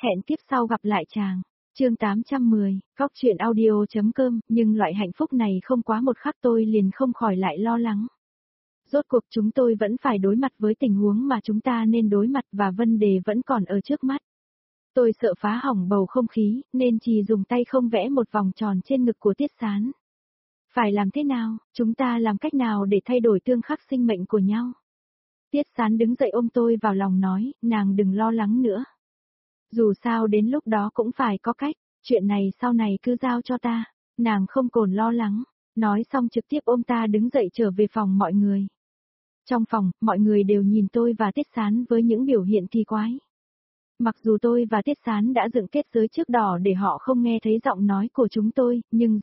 Hẹn kiếp sau gặp lại chàng. Chương 810, Cóc truyện audio.com, nhưng loại hạnh phúc này không quá một khắc tôi liền không khỏi lại lo lắng. Rốt cuộc chúng tôi vẫn phải đối mặt với tình huống mà chúng ta nên đối mặt và vấn đề vẫn còn ở trước mắt. Tôi sợ phá hỏng bầu không khí, nên chỉ dùng tay không vẽ một vòng tròn trên ngực của Tiết Sán. Phải làm thế nào, chúng ta làm cách nào để thay đổi tương khắc sinh mệnh của nhau? Tiết Sán đứng dậy ôm tôi vào lòng nói, nàng đừng lo lắng nữa. Dù sao đến lúc đó cũng phải có cách, chuyện này sau này cứ giao cho ta, nàng không còn lo lắng. Nói xong trực tiếp ôm ta đứng dậy trở về phòng mọi người. Trong phòng, mọi người đều nhìn tôi và Tiết Sán với những biểu hiện kỳ quái. Mặc dù tôi và Tiết Sán đã dựng kết giới trước đỏ để họ không nghe thấy giọng nói của chúng tôi, nhưng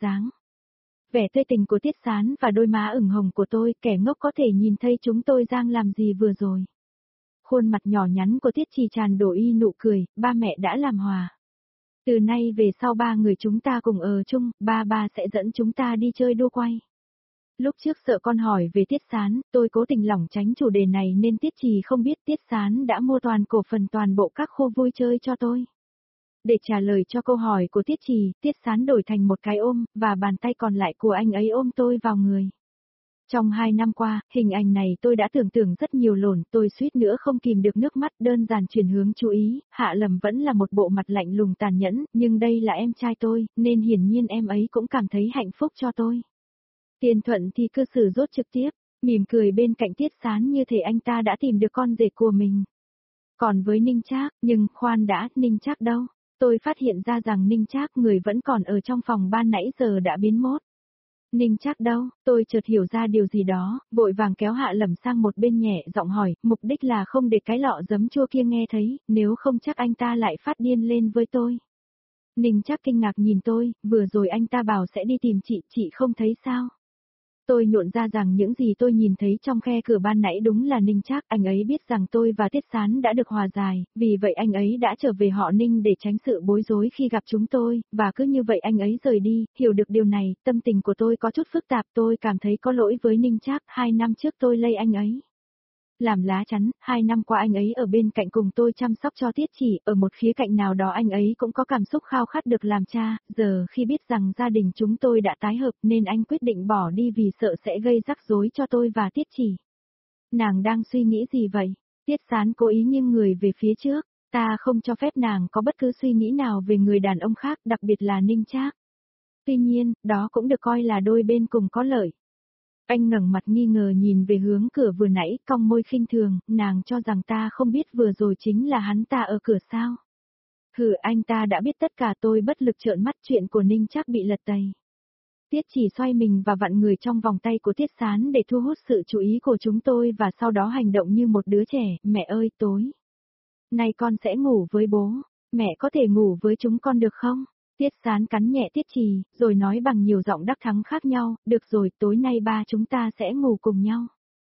vẻ tươi tình của Tiết Sán và đôi má ửng hồng của tôi, kẻ ngốc có thể nhìn thấy chúng tôi đang làm gì vừa rồi. Khuôn mặt nhỏ nhắn của Tiết Trì tràn đổ y nụ cười, ba mẹ đã làm hòa. Từ nay về sau ba người chúng ta cùng ở chung, ba sẽ dẫn chúng ta đi chơi đua quay. Lúc trước sợ con hỏi về Tiết Sán, tôi cố tình lỏng tránh chủ đề này nên Tiết Trì không biết Tiết Sán đã mua toàn cổ phần toàn bộ các khu vui chơi cho tôi. Để trả lời cho câu hỏi của Tiết Trì, Tiết Sán đổi thành một cái ôm, và bàn tay còn lại của anh ấy ôm tôi vào người. Trong 2 năm qua, hình ảnh này tôi đã tưởng tượng rất nhiều lồn, tôi suýt nữa không kìm được nước mắt, đơn giản chuyển hướng chú ý, Hạ Lầm vẫn là một bộ mặt lạnh lùng tàn nhẫn, nhưng đây là em trai tôi, nên hiển nhiên em ấy cũng cảm thấy hạnh phúc cho tôi. Tiền Thuận thì cư xử rốt trực tiếp, mỉm cười bên cạnh Tiết Sán như thể anh ta đã tìm được con rể của mình. Còn với Ninh Trác, nhưng khoan đã, Ninh Trác đâu? Tôi phát hiện ra rằng Ninh Trác người vẫn còn ở trong phòng ban nãy giờ đã biến mất. Ninh Trác đâu? Tôi chợt hiểu ra điều gì đó, vội vàng kéo Hạ Lầm sang một bên nhẹ giọng hỏi, mục đích là không để cái lọ giấm chua kia nghe thấy, nếu không chắc anh ta lại phát điên lên với tôi. Ninh Trác kinh ngạc nhìn tôi, vừa rồi anh ta bảo sẽ đi tìm chị không thấy sao? Tôi nhộn ra rằng những gì tôi nhìn thấy trong khe cửa ban nãy đúng là Ninh Trác, anh ấy biết rằng tôi và Tiết Sán đã được hòa giải, vì vậy anh ấy đã trở về họ Ninh để tránh sự bối rối khi gặp chúng tôi, và cứ như vậy anh ấy rời đi, hiểu được điều này, tâm tình của tôi có chút phức tạp, tôi cảm thấy có lỗi với Ninh Trác, 2 năm trước tôi lây anh ấy. Làm lá chắn, 2 năm qua anh ấy ở bên cạnh cùng tôi chăm sóc cho Tiết Chỉ, ở một khía cạnh nào đó anh ấy cũng có cảm xúc khao khát được làm cha, giờ khi biết rằng gia đình chúng tôi đã tái hợp nên anh quyết định bỏ đi vì sợ sẽ gây rắc rối cho tôi và Tiết Chỉ. Nàng đang suy nghĩ gì vậy? Tiết Sán cố ý nghiêng người về phía trước, ta không cho phép nàng có bất cứ suy nghĩ nào về người đàn ông khác, đặc biệt là Ninh Trác. Tuy nhiên, đó cũng được coi là đôi bên cùng có lợi. Anh ngẩng mặt nghi ngờ nhìn về hướng cửa vừa nãy, cong môi khinh thường, nàng cho rằng ta không biết vừa rồi chính là hắn ta ở cửa sao. Hừ, anh ta đã biết tất cả, tôi bất lực trợn mắt, chuyện của Ninh Trác bị lật tẩy. Tiết Chỉ xoay mình và vặn người trong vòng tay của Tiết Sán để thu hút sự chú ý của chúng tôi và sau đó hành động như một đứa trẻ, mẹ ơi tối nay con sẽ ngủ với bố, mẹ có thể ngủ với chúng con được không? Tiết Sán cắn nhẹ Tiết Trì, rồi nói bằng nhiều giọng đắc thắng khác nhau, được rồi, tối nay ba chúng ta sẽ ngủ cùng nhau.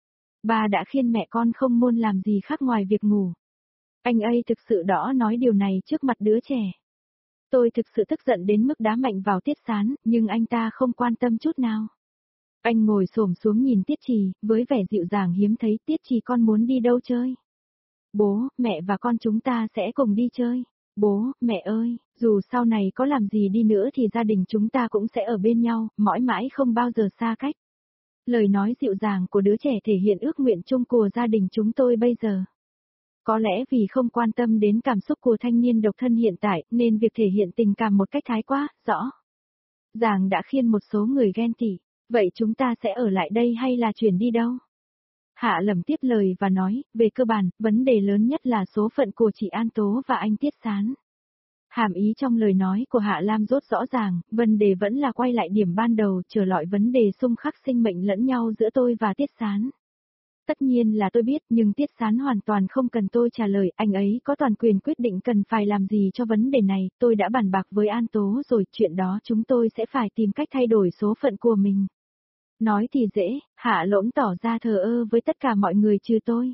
Ba đã khiêng mẹ con không muốn làm gì khác ngoài việc ngủ. Anh ấy thực sự đó nói điều này trước mặt đứa trẻ. Tôi thực sự tức giận đến mức đá mạnh vào Tiết Sán, nhưng anh ta không quan tâm chút nào. Anh ngồi xổm xuống nhìn Tiết Trì, với vẻ dịu dàng hiếm thấy, Tiết Trì con muốn đi đâu chơi? Bố, mẹ và con chúng ta sẽ cùng đi chơi. Bố, mẹ ơi, dù sau này có làm gì đi nữa thì gia đình chúng ta cũng sẽ ở bên nhau, mãi mãi không bao giờ xa cách. Lời nói dịu dàng của đứa trẻ thể hiện ước nguyện chung của gia đình chúng tôi bây giờ. Có lẽ vì không quan tâm đến cảm xúc của thanh niên độc thân hiện tại, nên việc thể hiện tình cảm một cách thái quá, rõ ràng đã khiến một số người ghen tị. Vậy chúng ta sẽ ở lại đây hay là chuyển đi đâu? Hạ Lầm tiếp lời và nói, về cơ bản, vấn đề lớn nhất là số phận của chị An Tố và anh Tiết Sán. Hàm ý trong lời nói của Hạ Lam rốt rõ ràng, vấn đề vẫn là quay lại điểm ban đầu, trở lại vấn đề xung khắc sinh mệnh lẫn nhau giữa tôi và Tiết Sán. Tất nhiên là tôi biết, nhưng Tiết Sán hoàn toàn không cần tôi trả lời, anh ấy có toàn quyền quyết định cần phải làm gì cho vấn đề này, tôi đã bàn bạc với An Tố rồi, chuyện đó chúng tôi sẽ phải tìm cách thay đổi số phận của mình. Nói thì dễ, Hạ Lỗm tỏ ra thờ ơ với tất cả mọi người trừ tôi.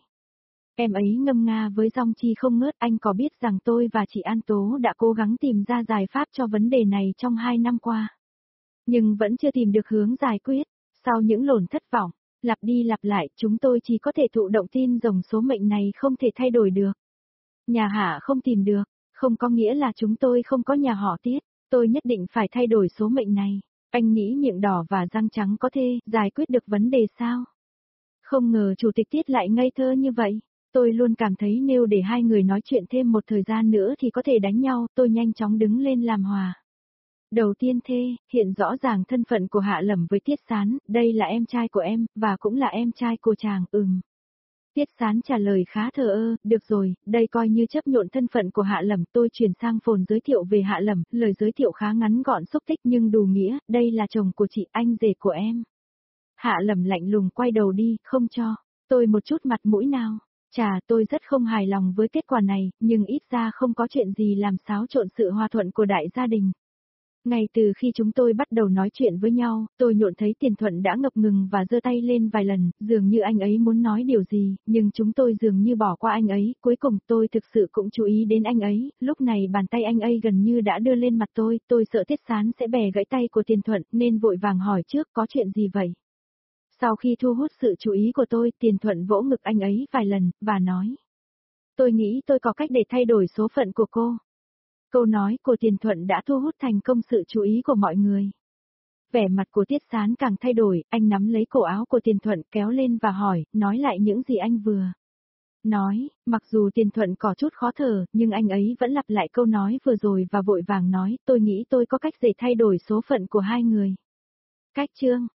Em ấy ngâm nga với Dong Chi không ngớt, anh có biết rằng tôi và chị An Tố đã cố gắng tìm ra giải pháp cho vấn đề này trong 2 năm qua. Nhưng vẫn chưa tìm được hướng giải quyết, sau những lồn thất vọng, lặp đi lặp lại, chúng tôi chỉ có thể thụ động tin rằng số mệnh này không thể thay đổi được. Nhà Hạ không tìm được, không có nghĩa là chúng tôi không có nhà họ Tiết, tôi nhất định phải thay đổi số mệnh này. Anh nghĩ miệng đỏ và răng trắng có thể giải quyết được vấn đề sao? Không ngờ chủ tịch Tiết lại ngây thơ như vậy. Tôi luôn cảm thấy nếu để hai người nói chuyện thêm một thời gian nữa thì có thể đánh nhau, tôi nhanh chóng đứng lên làm hòa. Đầu tiên hiện rõ ràng thân phận của Hạ Lẩm với Tiết Sán, đây là em trai của em, và cũng là em trai của chàng, Tiết Sán trả lời khá thờ ơ, được rồi, đây coi như chấp nhộn thân phận của Hạ Lẩm, tôi chuyển sang phồn giới thiệu về Hạ Lẩm, lời giới thiệu khá ngắn gọn xúc tích nhưng đủ nghĩa, đây là chồng của chị, anh rể của em. Hạ Lẩm lạnh lùng quay đầu đi, không cho tôi một chút mặt mũi nào. Tôi rất không hài lòng với kết quả này, nhưng ít ra không có chuyện gì làm xáo trộn sự hòa thuận của đại gia đình. Ngay từ khi chúng tôi bắt đầu nói chuyện với nhau, tôi nhận thấy Tiền Thuận đã ngập ngừng và giơ tay lên vài lần, dường như anh ấy muốn nói điều gì, nhưng chúng tôi dường như bỏ qua anh ấy, cuối cùng tôi thực sự cũng chú ý đến anh ấy, lúc này bàn tay anh ấy gần như đã đưa lên mặt tôi sợ Tiết Sán sẽ bẻ gãy tay của Tiền Thuận nên vội vàng hỏi trước có chuyện gì vậy. Sau khi thu hút sự chú ý của tôi, Tiền Thuận vỗ ngực anh ấy vài lần, và nói. Tôi nghĩ tôi có cách để thay đổi số phận của cô. Câu nói của Tiền Thuận đã thu hút thành công sự chú ý của mọi người. Vẻ mặt của Tiết Sán càng thay đổi, anh nắm lấy cổ áo của Tiền Thuận kéo lên và hỏi, nói lại những gì anh vừa nói, mặc dù Tiền Thuận có chút khó thở, nhưng anh ấy vẫn lặp lại câu nói vừa rồi và vội vàng nói, tôi nghĩ tôi có cách để thay đổi số phận của hai người. Cách chương